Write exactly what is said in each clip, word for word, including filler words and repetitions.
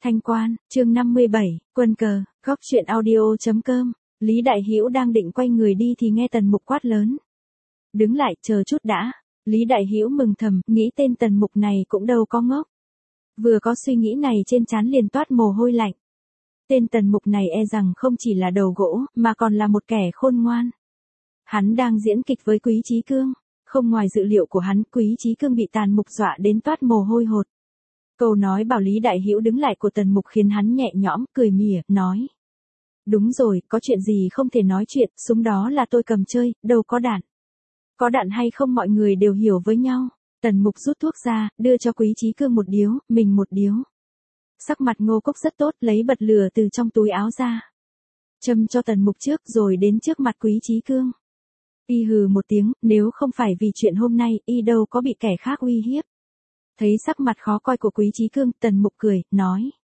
Thanh Quan, chương năm mươi bảy, quân cờ, góc truyện audio chấm com. Lý Đại Hữu đang định quay người đi thì nghe Tần Mục quát lớn. Đứng lại, chờ chút đã. Lý Đại Hữu mừng thầm, nghĩ tên Tần Mục này cũng đâu có ngốc. Vừa có suy nghĩ này trên trán liền toát mồ hôi lạnh. Tên Tần Mục này e rằng không chỉ là đầu gỗ, mà còn là một kẻ khôn ngoan. Hắn đang diễn kịch với Quý Chí Cương. Không ngoài dự liệu của hắn, Quý Chí Cương bị Tàn Mục dọa đến toát mồ hôi hột. Câu nói bảo Lý Đại Hữu đứng lại của Tần Mục khiến hắn nhẹ nhõm, cười mỉa, nói. Đúng rồi, có chuyện gì không thể nói chuyện, súng đó là tôi cầm chơi, đâu có đạn. Có đạn hay không mọi người đều hiểu với nhau. Tần Mục rút thuốc ra, đưa cho Quý Chí Cương một điếu, mình một điếu. Sắc mặt Ngô Cốc rất tốt, lấy bật lửa từ trong túi áo ra. Châm cho Tần Mục trước rồi đến trước mặt Quý Chí Cương. Y hừ một tiếng, nếu không phải vì chuyện hôm nay, y đâu có bị kẻ khác uy hiếp. Thấy sắc mặt khó coi của Quý Chí Cương, Tần Mục cười, nói.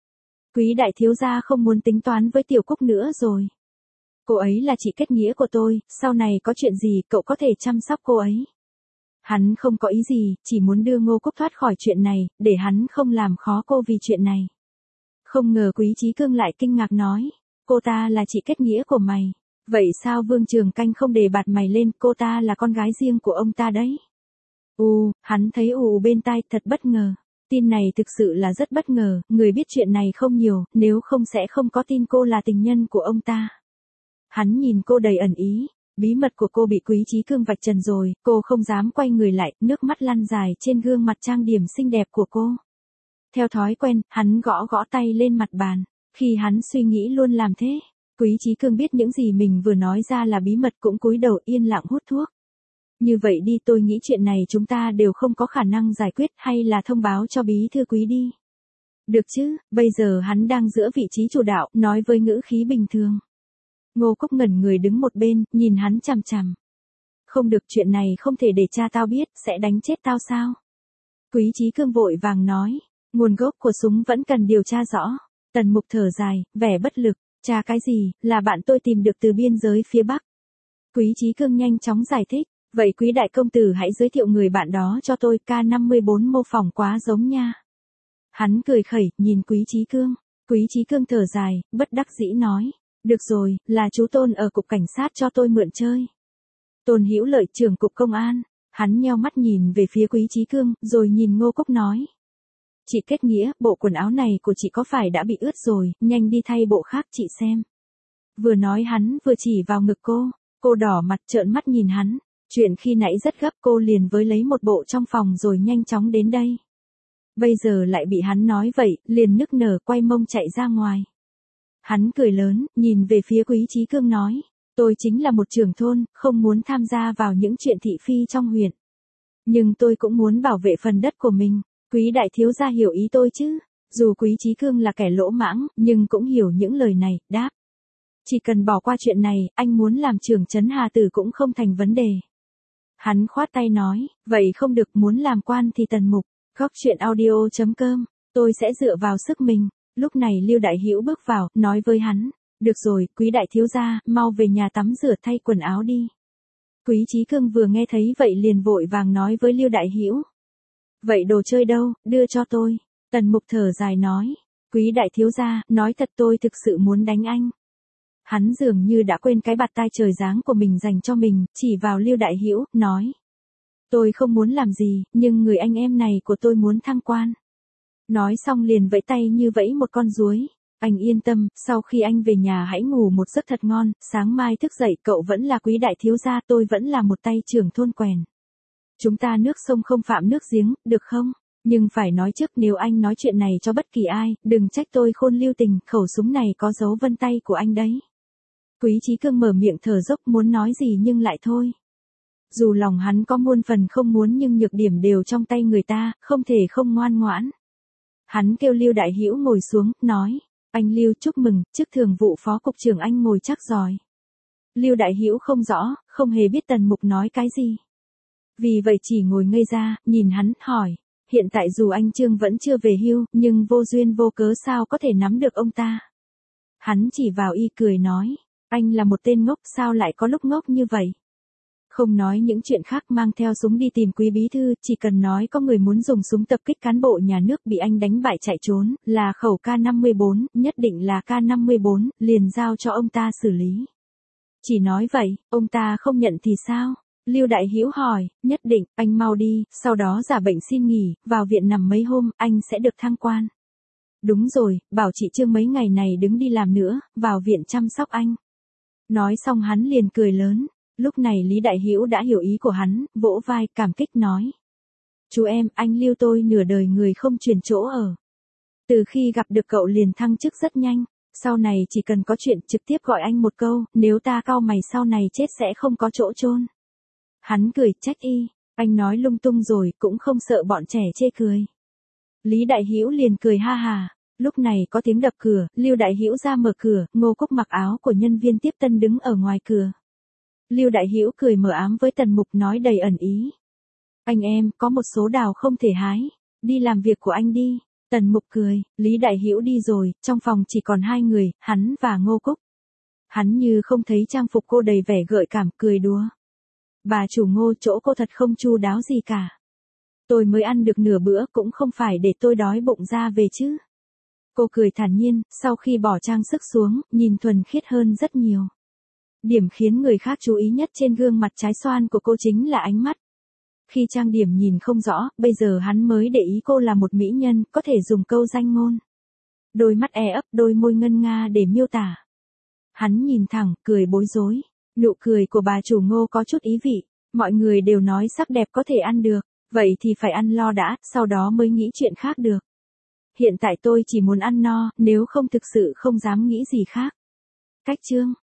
Quý đại thiếu gia không muốn tính toán với Tiểu Cúc nữa rồi. Cô ấy là chị kết nghĩa của tôi, sau này có chuyện gì cậu có thể chăm sóc cô ấy. Hắn không có ý gì, chỉ muốn đưa Ngô Cúc thoát khỏi chuyện này, để hắn không làm khó cô vì chuyện này. Không ngờ Quý Chí Cương lại kinh ngạc nói, cô ta là chị kết nghĩa của mày. Vậy sao Vương Trường Canh không đề bạt mày lên, cô ta là con gái riêng của ông ta đấy. U, hắn thấy ù bên tai, thật bất ngờ. Tin này thực sự là rất bất ngờ, người biết chuyện này không nhiều, nếu không sẽ không có tin cô là tình nhân của ông ta. Hắn nhìn cô đầy ẩn ý, bí mật của cô bị Quý Chí Cương vạch trần rồi, cô không dám quay người lại, nước mắt lăn dài trên gương mặt trang điểm xinh đẹp của cô. Theo thói quen, hắn gõ gõ tay lên mặt bàn, khi hắn suy nghĩ luôn làm thế. Quý Chí Cương biết những gì mình vừa nói ra là bí mật cũng cúi đầu yên lặng hút thuốc. Như vậy đi, tôi nghĩ chuyện này chúng ta đều không có khả năng giải quyết, hay là thông báo cho bí thư Quý đi. Được chứ, bây giờ hắn đang giữa vị trí chủ đạo, nói với ngữ khí bình thường. Ngô Cốc ngẩn người đứng một bên, nhìn hắn chằm chằm. Không được, chuyện này không thể để cha tao biết, sẽ đánh chết tao sao? Quý Chí Cương vội vàng nói, nguồn gốc của súng vẫn cần điều tra rõ. Tần Mục thở dài, vẻ bất lực, tra cái gì, là bạn tôi tìm được từ biên giới phía Bắc. Quý Chí Cương nhanh chóng giải thích. Vậy Quý đại công tử hãy giới thiệu người bạn đó cho tôi, K năm mươi bốn mô phỏng quá giống nha. Hắn cười khẩy, nhìn Quý Chí Cương. Quý Chí Cương thở dài, bất đắc dĩ nói. Được rồi, là chú Tôn ở cục cảnh sát cho tôi mượn chơi. Tôn Hữu Lợi, trưởng cục công an. Hắn nheo mắt nhìn về phía Quý Chí Cương, rồi nhìn Ngô Cốc nói. Chị kết nghĩa, bộ quần áo này của chị có phải đã bị ướt rồi, nhanh đi thay bộ khác chị xem. Vừa nói hắn vừa chỉ vào ngực cô, cô đỏ mặt trợn mắt nhìn hắn. Chuyện khi nãy rất gấp, cô liền với lấy một bộ trong phòng rồi nhanh chóng đến đây. Bây giờ lại bị hắn nói vậy, liền nức nở quay mông chạy ra ngoài. Hắn cười lớn, nhìn về phía Quý Chí Cương nói, tôi chính là một trưởng thôn, không muốn tham gia vào những chuyện thị phi trong huyện. Nhưng tôi cũng muốn bảo vệ phần đất của mình, Quý đại thiếu gia hiểu ý tôi chứ. Dù Quý Chí Cương là kẻ lỗ mãng, nhưng cũng hiểu những lời này, đáp. Chỉ cần bỏ qua chuyện này, anh muốn làm trưởng trấn Hà Tử cũng không thành vấn đề. Hắn khoát tay nói, vậy không được, muốn làm quan thì Tần Mục, góc truyện audio chấm com, tôi sẽ dựa vào sức mình. Lúc này Lưu Đại Hữu bước vào, nói với hắn, được rồi, Quý đại thiếu gia, mau về nhà tắm rửa thay quần áo đi. Quý Chí Cương vừa nghe thấy vậy liền vội vàng nói với Lưu Đại Hữu. Vậy đồ chơi đâu, đưa cho tôi. Tần Mục thở dài nói, Quý đại thiếu gia, nói thật tôi thực sự muốn đánh anh. Hắn dường như đã quên cái bạt tai trời giáng của mình dành cho mình, chỉ vào Lưu Đại Hữu, nói. Tôi không muốn làm gì, nhưng người anh em này của tôi muốn thăng quan. Nói xong liền vẫy tay như vẫy một con ruối. Anh yên tâm, sau khi anh về nhà hãy ngủ một giấc thật ngon, sáng mai thức dậy cậu vẫn là Quý đại thiếu gia, tôi vẫn là một tay trưởng thôn quèn. Chúng ta nước sông không phạm nước giếng, được không? Nhưng phải nói trước, nếu anh nói chuyện này cho bất kỳ ai, đừng trách tôi khôn lưu tình, khẩu súng này có dấu vân tay của anh đấy. Quý Chí Cương mở miệng thở dốc muốn nói gì nhưng lại thôi. Dù lòng hắn có muôn phần không muốn nhưng nhược điểm đều trong tay người ta, không thể không ngoan ngoãn. Hắn kêu Lưu Đại Hữu ngồi xuống, nói, anh Lưu chúc mừng, chức thường vụ phó cục trưởng anh ngồi chắc rồi. Lưu Đại Hữu không rõ, không hề biết Tần Mục nói cái gì. Vì vậy chỉ ngồi ngây ra, nhìn hắn, hỏi, hiện tại dù anh Trương vẫn chưa về hưu, nhưng vô duyên vô cớ sao có thể nắm được ông ta. Hắn chỉ vào y cười nói. Anh là một tên ngốc, sao lại có lúc ngốc như vậy? Không nói những chuyện khác, mang theo súng đi tìm quý bí thư, chỉ cần nói có người muốn dùng súng tập kích cán bộ nhà nước bị anh đánh bại chạy trốn, là khẩu K năm mươi bốn, nhất định là K năm mươi bốn, liền giao cho ông ta xử lý. Chỉ nói vậy, ông ta không nhận thì sao? Lưu Đại Hữu hỏi, nhất định, anh mau đi, sau đó giả bệnh xin nghỉ, vào viện nằm mấy hôm, anh sẽ được thăng quan. Đúng rồi, bảo chị Trương mấy ngày này đứng đi làm nữa, vào viện chăm sóc anh. Nói xong hắn liền cười lớn. Lúc này Lý Đại Hữu đã hiểu ý của hắn, vỗ vai, cảm kích nói. Chú em, anh Lưu tôi nửa đời người không chuyển chỗ ở. Từ khi gặp được cậu liền thăng chức rất nhanh, sau này chỉ cần có chuyện trực tiếp gọi anh một câu, nếu ta cau mày sau này chết sẽ không có chỗ chôn. Hắn cười, trách y, anh nói lung tung rồi, cũng không sợ bọn trẻ chê cười. Lý Đại Hữu liền cười ha hà. Lúc này có tiếng đập cửa, Lưu Đại Hữu ra mở cửa, Ngô Cúc mặc áo của nhân viên tiếp tân đứng ở ngoài cửa. Lưu Đại Hữu cười mờ ám với Tần Mục nói đầy ẩn ý. Anh em, có một số đào không thể hái, đi làm việc của anh đi. Tần Mục cười, Lý Đại Hữu đi rồi, trong phòng chỉ còn hai người, hắn và Ngô Cúc. Hắn như không thấy trang phục cô đầy vẻ gợi cảm, cười đùa. Bà chủ Ngô, chỗ cô thật không chu đáo gì cả. Tôi mới ăn được nửa bữa, cũng không phải để tôi đói bụng ra về chứ. Cô cười thản nhiên, sau khi bỏ trang sức xuống, nhìn thuần khiết hơn rất nhiều. Điểm khiến người khác chú ý nhất trên gương mặt trái xoan của cô chính là ánh mắt. Khi trang điểm nhìn không rõ, bây giờ hắn mới để ý cô là một mỹ nhân, có thể dùng câu danh ngôn. Đôi mắt e ấp, đôi môi ngân nga để miêu tả. Hắn nhìn thẳng, cười bối rối. Nụ cười của bà chủ Ngô có chút ý vị. Mọi người đều nói sắc đẹp có thể ăn được, vậy thì phải ăn lo đã, sau đó mới nghĩ chuyện khác được. Hiện tại tôi chỉ muốn ăn no, nếu không thực sự không dám nghĩ gì khác. Cách chương